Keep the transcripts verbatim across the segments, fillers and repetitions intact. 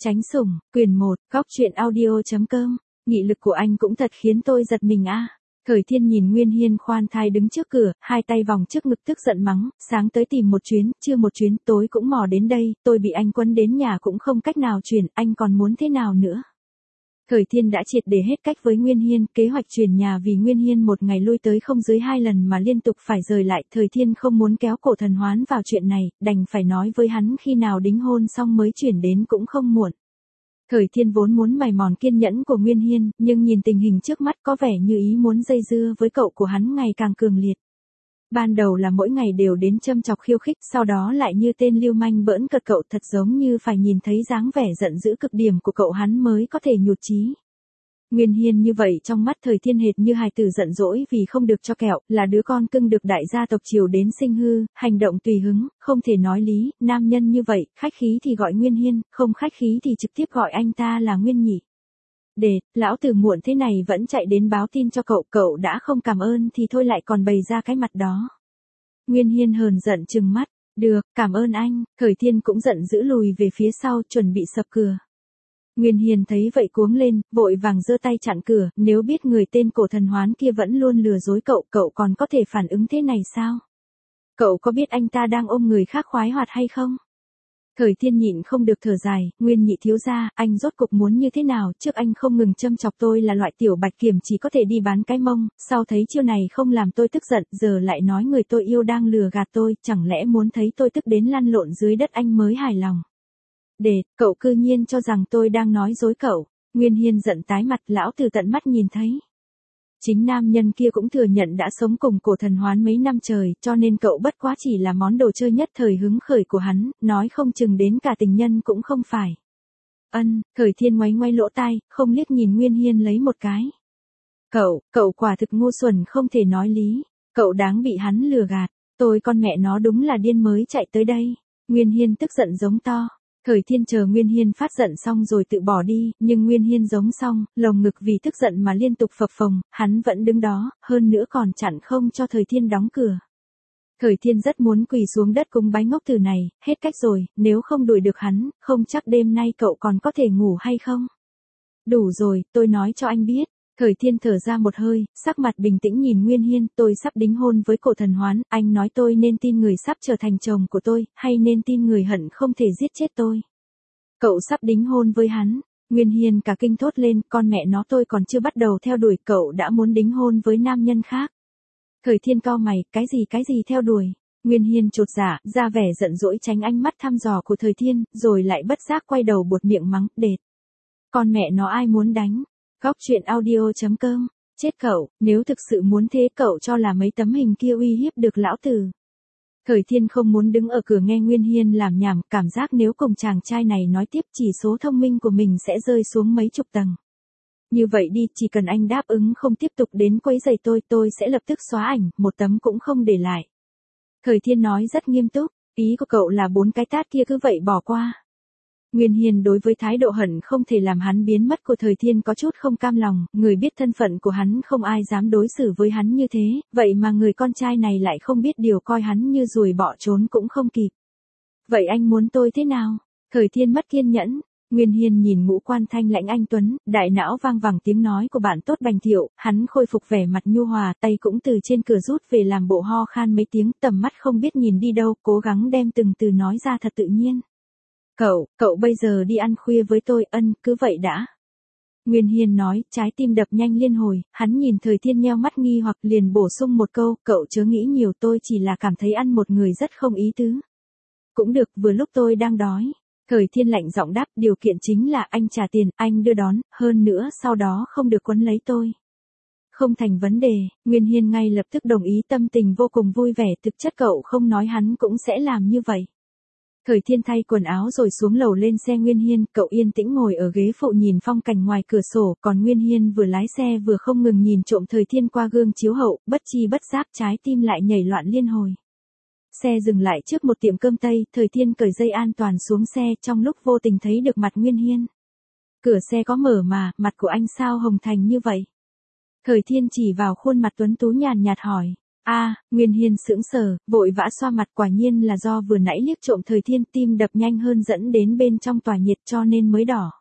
Tránh sủng, quyền một, góc truyện audio.com, nghị lực của anh cũng thật khiến tôi giật mình a. Thời Thiên nhìn Nguyên Hiên khoan thai đứng trước cửa, hai tay vòng trước ngực tức giận mắng, sáng tới tìm một chuyến, trưa một chuyến, tối cũng mò đến đây, tôi bị anh quấn đến nhà cũng không cách nào chuyển, anh còn muốn thế nào nữa. Thời Thiên đã triệt để hết cách với Nguyên Hiên, kế hoạch chuyển nhà vì Nguyên Hiên một ngày lui tới không dưới hai lần mà liên tục phải rời lại, Thời Thiên không muốn kéo Cổ Thần Hoán vào chuyện này, đành phải nói với hắn khi nào đính hôn xong mới chuyển đến cũng không muộn. Thời Thiên vốn muốn mài mòn kiên nhẫn của Nguyên Hiên, nhưng nhìn tình hình trước mắt có vẻ như ý muốn dây dưa với cậu của hắn ngày càng cường liệt. Ban đầu là mỗi ngày đều đến châm chọc khiêu khích, sau đó lại như tên lưu manh bỡn cợt cậu, thật giống như phải nhìn thấy dáng vẻ giận dữ cực điểm của cậu hắn mới có thể nhụt chí. Nguyên Hiên như vậy trong mắt Thời Thiên hệt như hài tử giận dỗi vì không được cho kẹo, là đứa con cưng được đại gia tộc chiều đến sinh hư, hành động tùy hứng, không thể nói lý, nam nhân như vậy, khách khí thì gọi Nguyên Hiên, không khách khí thì trực tiếp gọi anh ta là Nguyên Nhị. Để, lão tử muộn thế này vẫn chạy đến báo tin cho cậu, cậu đã không cảm ơn thì thôi lại còn bày ra cái mặt đó. Nguyên Hiên hờn giận trừng mắt, được, cảm ơn anh, Thời Thiên cũng giận dữ lùi về phía sau chuẩn bị sập cửa. Nguyên Hiên thấy vậy cuống lên, vội vàng giơ tay chặn cửa, nếu biết người tên Cổ Thần Hoán kia vẫn luôn lừa dối cậu, cậu còn có thể phản ứng thế này sao? Cậu có biết anh ta đang ôm người khác khoái hoạt hay không? Thời Thiên nhịn không được thở dài, Nguyên Nhị thiếu gia, anh rốt cục muốn như thế nào, trước anh không ngừng châm chọc tôi là loại tiểu bạch kiểm chỉ có thể đi bán cái mông, sau thấy chiêu này không làm tôi tức giận, giờ lại nói người tôi yêu đang lừa gạt tôi, chẳng lẽ muốn thấy tôi tức đến lăn lộn dưới đất anh mới hài lòng? Để, cậu cư nhiên cho rằng tôi đang nói dối cậu. Nguyên Hiên giận tái mặt, lão tử tận mắt nhìn thấy. Chính nam nhân kia cũng thừa nhận đã sống cùng Cổ Thần Hoán mấy năm trời, cho nên cậu bất quá chỉ là món đồ chơi nhất thời hứng khởi của hắn, nói không chừng đến cả tình nhân cũng không phải. Ân, Thời Thiên ngoáy ngoáy lỗ tai, không liếc nhìn Nguyên Hiên lấy một cái. Cậu, cậu quả thực ngu xuẩn không thể nói lý, cậu đáng bị hắn lừa gạt, tôi con mẹ nó đúng là điên mới chạy tới đây. Nguyên Hiên tức giận giống to. Thời Thiên chờ Nguyên Hiên phát giận xong rồi tự bỏ đi, nhưng Nguyên Hiên giống xong, lồng ngực vì tức giận mà liên tục phập phồng, hắn vẫn đứng đó, hơn nữa còn chặn không cho Thời Thiên đóng cửa. Thời Thiên rất muốn quỳ xuống đất cúng bái ngốc tử này, hết cách rồi, nếu không đuổi được hắn, không chắc đêm nay cậu còn có thể ngủ hay không. Đủ rồi, tôi nói cho anh biết. Thời Thiên thở ra một hơi, sắc mặt bình tĩnh nhìn Nguyên Hiên, tôi sắp đính hôn với Cổ Thần Hoán, anh nói tôi nên tin người sắp trở thành chồng của tôi, hay nên tin người hận không thể giết chết tôi. Cậu sắp đính hôn với hắn, Nguyên Hiên cả kinh thốt lên, con mẹ nó tôi còn chưa bắt đầu theo đuổi, cậu đã muốn đính hôn với nam nhân khác. Thời Thiên cau mày, cái gì cái gì theo đuổi. Nguyên Hiên chột dạ, ra vẻ giận dỗi tránh ánh mắt thăm dò của Thời Thiên, rồi lại bất giác quay đầu buột miệng mắng, đệt. Con mẹ nó ai muốn đánh. Góc truyện audio.com, chết cậu, nếu thực sự muốn thế cậu cho là mấy tấm hình kia uy hiếp được lão tử. Thời Thiên không muốn đứng ở cửa nghe Nguyên Hiên làm nhảm, cảm giác nếu cùng chàng trai này nói tiếp chỉ số thông minh của mình sẽ rơi xuống mấy chục tầng. Như vậy đi, chỉ cần anh đáp ứng không tiếp tục đến quấy rầy tôi, tôi sẽ lập tức xóa ảnh, một tấm cũng không để lại. Thời Thiên nói rất nghiêm túc, ý của cậu là bốn cái tát kia cứ vậy bỏ qua. Nguyên Hiên đối với thái độ hận không thể làm hắn biến mất của Thời Thiên có chút không cam lòng, người biết thân phận của hắn không ai dám đối xử với hắn như thế, vậy mà người con trai này lại không biết điều, coi hắn như ruồi bỏ trốn cũng không kịp. Vậy anh muốn tôi thế nào? Thời Thiên mất kiên nhẫn. Nguyên Hiên nhìn ngũ quan thanh lãnh anh tuấn, đại não vang vẳng tiếng nói của bạn tốt Bành Thiệu, hắn khôi phục vẻ mặt nhu hòa, tay cũng từ trên cửa rút về làm bộ ho khan mấy tiếng, tầm mắt không biết nhìn đi đâu, cố gắng đem từng từ nói ra thật tự nhiên. Cậu, cậu bây giờ đi ăn khuya với tôi, ân, cứ vậy đã. Nguyên Hiên nói, trái tim đập nhanh liên hồi, hắn nhìn Thời Thiên nheo mắt nghi hoặc liền bổ sung một câu, cậu chớ nghĩ nhiều, tôi chỉ là cảm thấy ăn một người rất không ý tứ. Cũng được, vừa lúc tôi đang đói. Thời Thiên lạnh giọng đáp, điều kiện chính là anh trả tiền, anh đưa đón, hơn nữa sau đó không được quấn lấy tôi. Không thành vấn đề, Nguyên Hiên ngay lập tức đồng ý, tâm tình vô cùng vui vẻ, thực chất cậu không nói hắn cũng sẽ làm như vậy. Thời Thiên thay quần áo rồi xuống lầu lên xe Nguyên Hiên, cậu yên tĩnh ngồi ở ghế phụ nhìn phong cảnh ngoài cửa sổ, còn Nguyên Hiên vừa lái xe vừa không ngừng nhìn trộm Thời Thiên qua gương chiếu hậu, bất chi bất giác trái tim lại nhảy loạn liên hồi. Xe dừng lại trước một tiệm cơm Tây, Thời Thiên cởi dây an toàn xuống xe, trong lúc vô tình thấy được mặt Nguyên Hiên. Cửa xe có mở mà, mặt của anh sao hồng thành như vậy? Thời Thiên chỉ vào khuôn mặt tuấn tú nhàn nhạt hỏi. A, Nguyên Hiên sững sờ, vội vã xoa mặt, quả nhiên là do vừa nãy liếc trộm Thời Thiên, tim đập nhanh hơn dẫn đến bên trong tỏa nhiệt cho nên mới đỏ.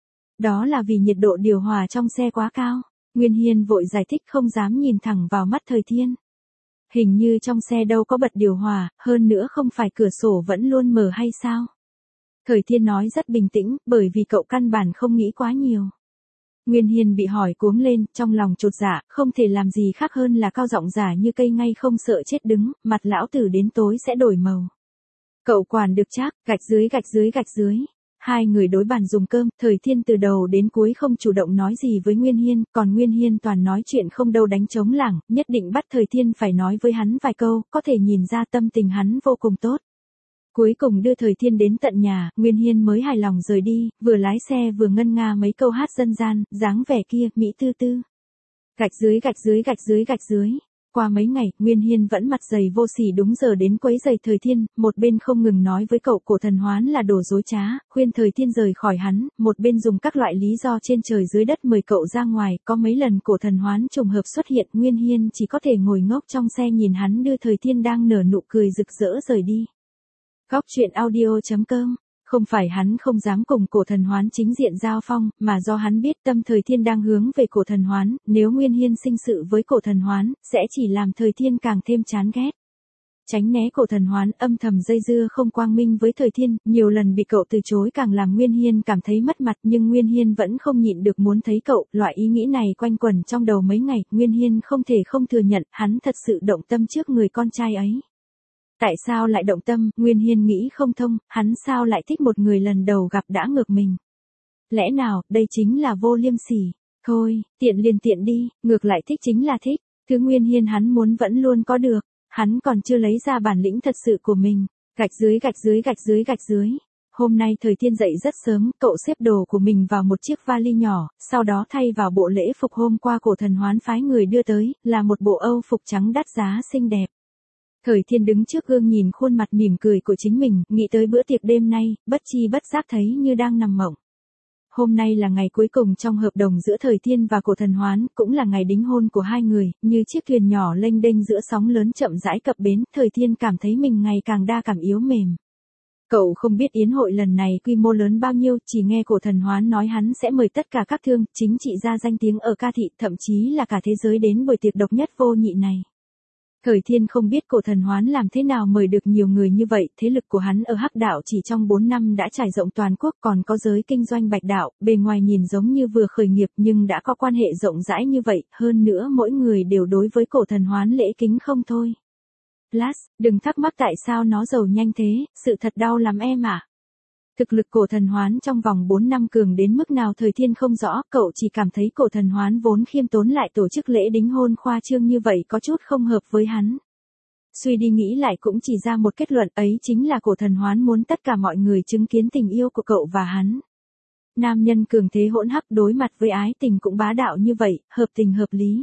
Đó là vì nhiệt độ điều hòa trong xe quá cao. Nguyên Hiên vội giải thích, không dám nhìn thẳng vào mắt Thời Thiên. Hình như trong xe đâu có bật điều hòa, hơn nữa không phải cửa sổ vẫn luôn mở hay sao? Thời Thiên nói rất bình tĩnh, bởi vì cậu căn bản không nghĩ quá nhiều. Nguyên Hiên bị hỏi cuống lên, trong lòng chột dạ, không thể làm gì khác hơn là cao giọng giả như cây ngay không sợ chết đứng, mặt lão tử đến tối sẽ đổi màu. Cậu quản được chắc, gạch dưới gạch dưới gạch dưới. Hai người đối bàn dùng cơm, Thời Thiên từ đầu đến cuối không chủ động nói gì với Nguyên Hiên, còn Nguyên Hiên toàn nói chuyện không đâu đánh trống lảng, nhất định bắt Thời Thiên phải nói với hắn vài câu, có thể nhìn ra tâm tình hắn vô cùng tốt. Cuối cùng đưa Thời Thiên đến tận nhà, Nguyên Hiên mới hài lòng rời đi, vừa lái xe vừa ngân nga mấy câu hát dân gian, dáng vẻ kia, mỹ tư tư. Gạch dưới gạch dưới gạch dưới gạch dưới. Qua mấy ngày, Nguyên Hiên vẫn mặt dày vô sỉ đúng giờ đến quấy giày Thời Thiên, một bên không ngừng nói với cậu Cổ Thần Hoán là đồ dối trá, khuyên Thời Thiên rời khỏi hắn, một bên dùng các loại lý do trên trời dưới đất mời cậu ra ngoài, có mấy lần Cổ Thần Hoán trùng hợp xuất hiện, Nguyên Hiên chỉ có thể ngồi ngốc trong xe nhìn hắn đưa Thời Thiên đang nở nụ cười rực rỡ rời đi. Góc truyện audio chấm com. Không phải hắn không dám cùng Cổ Thần Hoán chính diện giao phong, mà do hắn biết tâm Thời Thiên đang hướng về Cổ Thần Hoán, nếu Nguyên Hiên sinh sự với Cổ Thần Hoán, sẽ chỉ làm Thời Thiên càng thêm chán ghét. Tránh né Cổ Thần Hoán, âm thầm dây dưa không quang minh với Thời Thiên, nhiều lần bị cậu từ chối càng làm Nguyên Hiên cảm thấy mất mặt, nhưng Nguyên Hiên vẫn không nhịn được muốn thấy cậu, loại ý nghĩ này quanh quẩn trong đầu mấy ngày, Nguyên Hiên không thể không thừa nhận, hắn thật sự động tâm trước người con trai ấy. Tại sao lại động tâm, Nguyên Hiên nghĩ không thông, hắn sao lại thích một người lần đầu gặp đã ngược mình. Lẽ nào, đây chính là vô liêm sỉ. Thôi, tiện liền tiện đi, ngược lại thích chính là thích. Thứ Nguyên Hiên hắn muốn vẫn luôn có được, hắn còn chưa lấy ra bản lĩnh thật sự của mình. Gạch dưới gạch dưới gạch dưới gạch dưới. Hôm nay Thời Thiên dậy rất sớm, cậu xếp đồ của mình vào một chiếc vali nhỏ, sau đó thay vào bộ lễ phục hôm qua Cổ Thần Hoán phái người đưa tới, là một bộ Âu phục trắng đắt giá xinh đẹp. Thời Thiên đứng trước gương nhìn khuôn mặt mỉm cười của chính mình, nghĩ tới bữa tiệc đêm nay, bất chi bất giác thấy như đang nằm mộng. Hôm nay là ngày cuối cùng trong hợp đồng giữa Thời Thiên và Cổ Thần Hoán, cũng là ngày đính hôn của hai người, như chiếc thuyền nhỏ lênh đênh giữa sóng lớn chậm rãi cập bến, Thời Thiên cảm thấy mình ngày càng đa cảm yếu mềm. Cậu không biết yến hội lần này quy mô lớn bao nhiêu, chỉ nghe Cổ Thần Hoán nói hắn sẽ mời tất cả các thương, chính trị gia danh tiếng ở ca thị, thậm chí là cả thế giới đến buổi tiệc độc nhất vô nhị này. Thời Thiên không biết Cổ Thần Hoán làm thế nào mời được nhiều người như vậy, thế lực của hắn ở Hắc Đạo chỉ trong bốn năm đã trải rộng toàn quốc, còn có giới kinh doanh Bạch Đạo, bề ngoài nhìn giống như vừa khởi nghiệp nhưng đã có quan hệ rộng rãi như vậy, hơn nữa mỗi người đều đối với Cổ Thần Hoán lễ kính không thôi. Plus, đừng thắc mắc tại sao nó giàu nhanh thế, sự thật đau lắm em ạ. À. Thực lực Cổ Thần Hoán trong vòng bốn năm cường đến mức nào Thời Thiên không rõ, cậu chỉ cảm thấy Cổ Thần Hoán vốn khiêm tốn lại tổ chức lễ đính hôn khoa trương như vậy có chút không hợp với hắn. Suy đi nghĩ lại cũng chỉ ra một kết luận ấy chính là Cổ Thần Hoán muốn tất cả mọi người chứng kiến tình yêu của cậu và hắn. Nam nhân cường thế hỗn hắc đối mặt với ái tình cũng bá đạo như vậy, hợp tình hợp lý.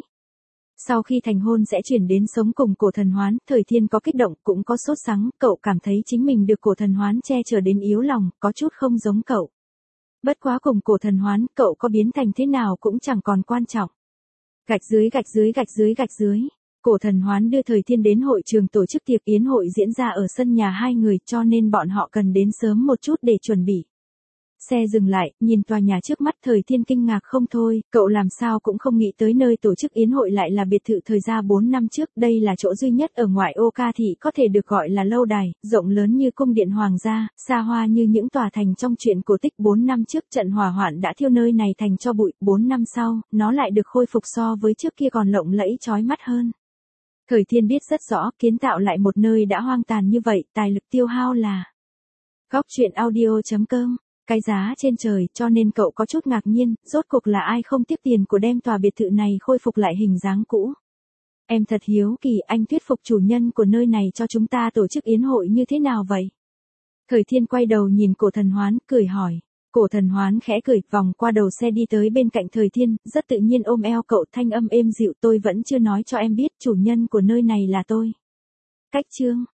Sau khi thành hôn sẽ chuyển đến sống cùng Cổ Thần Hoán, Thời Thiên có kích động, cũng có sốt sắng, cậu cảm thấy chính mình được Cổ Thần Hoán che chở đến yếu lòng, có chút không giống cậu. Bất quá cùng Cổ Thần Hoán, cậu có biến thành thế nào cũng chẳng còn quan trọng. Gạch dưới gạch dưới gạch dưới gạch dưới. Cổ Thần Hoán đưa Thời Thiên đến hội trường tổ chức tiệc yến hội diễn ra ở sân nhà hai người, cho nên bọn họ cần đến sớm một chút để chuẩn bị. Xe dừng lại, nhìn tòa nhà trước mắt, Thời Thiên kinh ngạc không thôi, cậu làm sao cũng không nghĩ tới nơi tổ chức yến hội lại là biệt thự thời gia bốn năm trước, đây là chỗ duy nhất ở ngoại ô ca thị có thể được gọi là lâu đài, rộng lớn như cung điện hoàng gia, xa hoa như những tòa thành trong truyện cổ tích. Bốn năm trước trận hỏa hoạn đã thiêu nơi này thành tro bụi, bốn năm sau, nó lại được khôi phục so với trước kia còn lộng lẫy chói mắt hơn. Thời Thiên biết rất rõ, kiến tạo lại một nơi đã hoang tàn như vậy, tài lực tiêu hao là. Góc truyện audio chấm com. Cái giá trên trời, cho nên cậu có chút ngạc nhiên, rốt cuộc là ai không tiếc tiền của đem tòa biệt thự này khôi phục lại hình dáng cũ. Em thật hiếu kỳ, anh thuyết phục chủ nhân của nơi này cho chúng ta tổ chức yến hội như thế nào vậy? Thời Thiên quay đầu nhìn Cổ Thần Hoán, cười hỏi. Cổ Thần Hoán khẽ cười, vòng qua đầu xe đi tới bên cạnh Thời Thiên, rất tự nhiên ôm eo cậu, thanh âm êm dịu, tôi vẫn chưa nói cho em biết chủ nhân của nơi này là tôi. Cách chương.